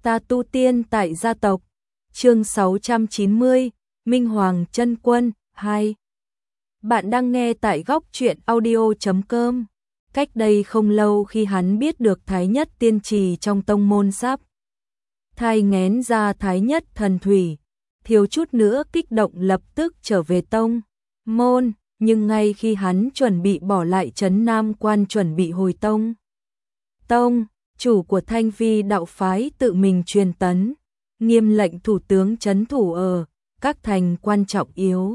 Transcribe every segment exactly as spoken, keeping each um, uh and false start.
Ta tu tiên tại gia tộc. Chương sáu trăm chín mươi, Minh Hoàng Chân Quân hai. Bạn đang nghe tại góc truyện audio chấm com. Cách đây không lâu khi hắn biết được Thái Nhất tiên trì trong tông môn sắp thai nghén ra Thái Nhất thần thủy, thiếu chút nữa kích động lập tức trở về tông môn, nhưng ngay khi hắn chuẩn bị bỏ lại trấn Nam Quan chuẩn bị hồi tông, tông chủ của Thanh Vi đạo phái tự mình truyền tấn, nghiêm lệnh thủ tướng trấn thủ ở các thành quan trọng yếu,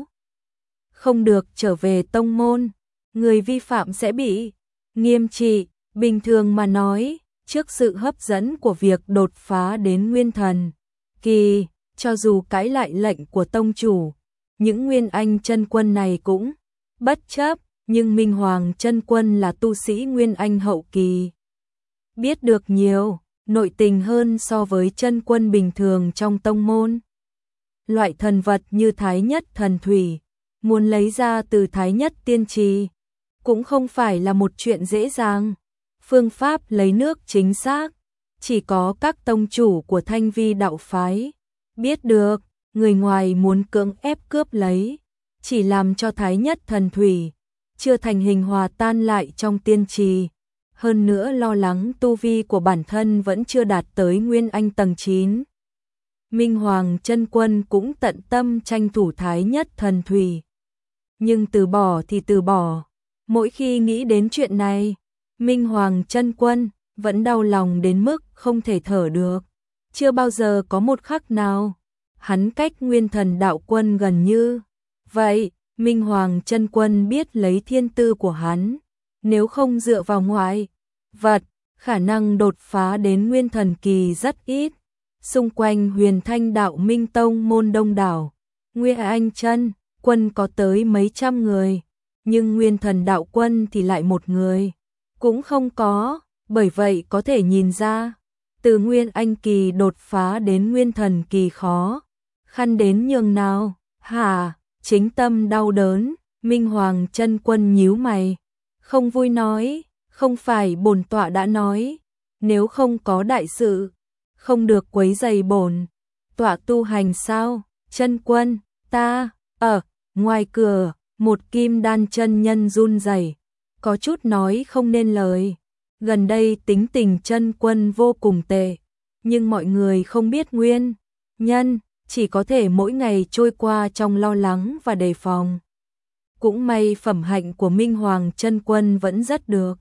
không được trở về tông môn, người vi phạm sẽ bị nghiêm trị. Bình thường mà nói, trước sự hấp dẫn của việc đột phá đến nguyên thần kỳ, cho dù cãi lại lệnh của tông chủ, những nguyên anh chân quân này cũng bất chấp, nhưng Minh Hoàng chân quân là tu sĩ nguyên anh hậu kỳ, biết được nhiều nội tình hơn so với chân quân bình thường trong tông môn. Loại thần vật như Thái Nhất thần thủy, muốn lấy ra từ Thái Nhất tiên trì, cũng không phải là một chuyện dễ dàng. Phương pháp lấy nước chính xác, chỉ có các tông chủ của Thanh Vi đạo phái biết được, người ngoài muốn cưỡng ép cướp lấy, chỉ làm cho Thái Nhất thần thủy chưa thành hình hòa tan lại trong tiên trì. Hơn nữa lo lắng tu vi của bản thân vẫn chưa đạt tới nguyên anh tầng chín. Minh Hoàng chân quân cũng tận tâm tranh thủ Thái Nhất thần thủy, nhưng từ bỏ thì từ bỏ. Mỗi khi nghĩ đến chuyện này, Minh Hoàng chân quân vẫn đau lòng đến mức không thể thở được. Chưa bao giờ có một khắc nào hắn cách nguyên thần đạo quân gần như vậy. Minh Hoàng chân quân biết lấy thiên tư của hắn, nếu không dựa vào ngoại vật, khả năng đột phá đến nguyên thần kỳ rất ít. Xung quanh Huyền Thanh đạo Minh tông môn đông đảo, Nguyên Anh chân quân có tới mấy trăm người, nhưng nguyên thần đạo quân thì lại một người cũng không có. Bởi vậy có thể nhìn ra, từ nguyên anh kỳ đột phá đến nguyên thần kỳ khó khăn đến nhường nào. Hả? Chính tâm đau đớn, Minh Hoàng chân quân nhíu mày, không vui nói, không phải bổn tọa đã nói, nếu không có đại sự, không được quấy rầy bổn tọa tu hành sao? Chân quân, ta, ở, ngoài cửa, một kim đan chân nhân run rẩy, có chút nói không nên lời. Gần đây tính tình chân quân vô cùng tệ, nhưng mọi người không biết nguyên nhân, chỉ có thể mỗi ngày trôi qua trong lo lắng và đề phòng. Cũng may phẩm hạnh của Minh Hoàng chân quân vẫn rất được.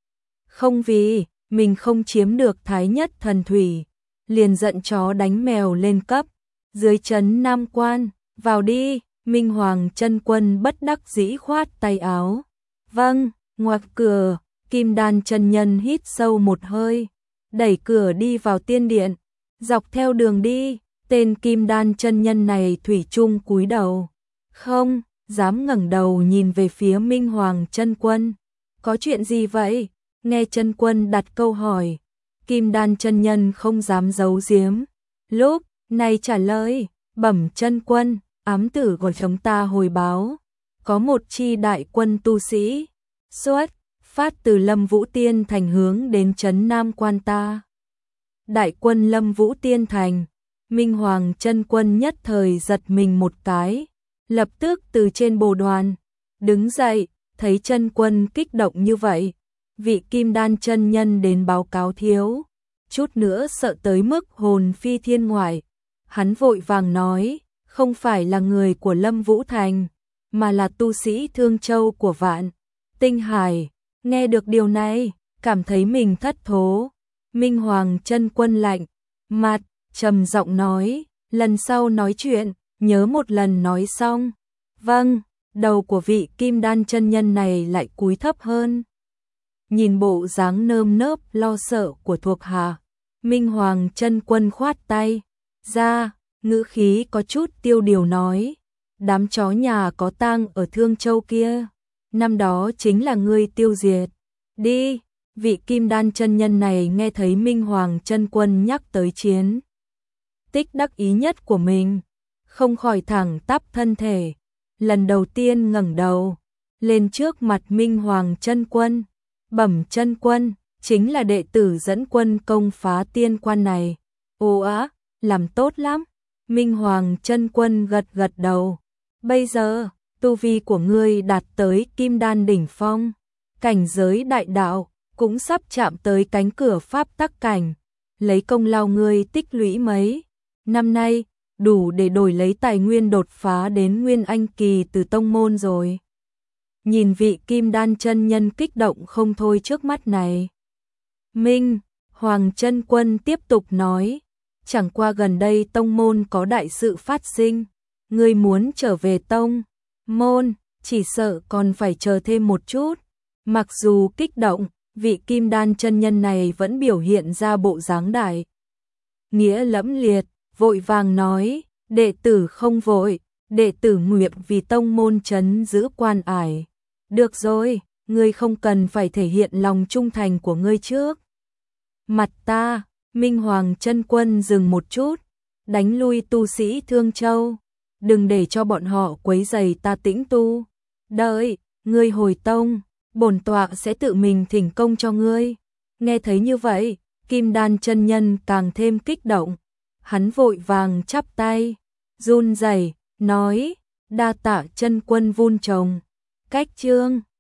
Không vì mình không chiếm được Thái Nhất thần thủy, liền giận chó đánh mèo lên cấp. Dưới trấn Nam Quan, vào đi. Minh Hoàng chân quân bất đắc dĩ khoát tay áo. Vâng. Ngoặt cửa, Kim Đan chân nhân hít sâu một hơi, đẩy cửa đi vào tiên điện. Dọc theo đường đi, tên Kim Đan chân nhân này thủy chung cúi đầu, không dám ngẩng đầu nhìn về phía Minh Hoàng chân quân. Có chuyện gì vậy? Nghe chân quân đặt câu hỏi, Kim Đan chân nhân không dám giấu giếm, lúc này trả lời, bẩm chân quân, ám tử của chúng ta hồi báo, có một chi đại quân tu sĩ xuất phát từ Lâm Vũ Tiên Thành hướng đến trấn Nam Quan ta. Đại quân Lâm Vũ Tiên Thành, Minh Hoàng chân quân nhất thời giật mình một cái, lập tức từ trên bồ đoàn đứng dậy. Thấy chân quân kích động như vậy, vị Kim Đan chân nhân đến báo cáo thiếu chút nữa sợ tới mức hồn phi thiên ngoại. Hắn vội vàng nói, không phải là người của Lâm Vũ Thành, mà là tu sĩ Thương Châu của Vạn Tinh Hải. Nghe được điều này, cảm thấy mình thất thố. Minh Hoàng chân quân lạnh mặt, trầm giọng nói, lần sau nói chuyện, nhớ một lần nói xong. Vâng. Đầu của vị Kim Đan chân nhân này lại cúi thấp hơn. Nhìn bộ dáng nơm nớp lo sợ của thuộc hạ, Minh Hoàng chân quân khoát tay ra, ngữ khí có chút tiêu điều nói, đám chó nhà có tang ở Thương Châu kia, năm đó chính là ngươi tiêu diệt. Đi. Vị Kim Đan chân nhân này nghe thấy Minh Hoàng chân quân nhắc tới chiến tích đắc ý nhất của mình, không khỏi thẳng tắp thân thể, lần đầu tiên ngẩng đầu lên trước mặt Minh Hoàng chân quân. Bẩm chân quân, chính là đệ tử dẫn quân công phá tiên quan này. Ồ á, làm tốt lắm. Minh Hoàng chân quân gật gật đầu. Bây giờ, tu vi của ngươi đạt tới kim đan đỉnh phong, cảnh giới đại đạo cũng sắp chạm tới cánh cửa pháp tắc cảnh. Lấy công lao ngươi tích lũy mấy năm nay, đủ để đổi lấy tài nguyên đột phá đến nguyên anh kỳ từ tông môn rồi. Nhìn vị kim đan chân nhân kích động không thôi trước mắt này. Minh Hoàng chân quân tiếp tục nói, chẳng qua gần đây tông môn có đại sự phát sinh, ngươi muốn trở về tông môn, chỉ sợ còn phải chờ thêm một chút. Mặc dù kích động, vị kim đan chân nhân này vẫn biểu hiện ra bộ dáng đại nghĩa lẫm liệt, vội vàng nói, đệ tử không vội, đệ tử nguyện vì tông môn trấn giữ quan ải. Được rồi, ngươi không cần phải thể hiện lòng trung thành của ngươi trước mặt ta. Minh Hoàng chân quân dừng một chút, đánh lui tu sĩ Thương Châu, đừng để cho bọn họ quấy rầy ta tĩnh tu. Đợi, ngươi hồi tông, bổn tọa sẽ tự mình thỉnh công cho ngươi. Nghe thấy như vậy, Kim Đan chân nhân càng thêm kích động, hắn vội vàng chắp tay, run rẩy nói, đa tạ chân quân vun trồng. Cách chương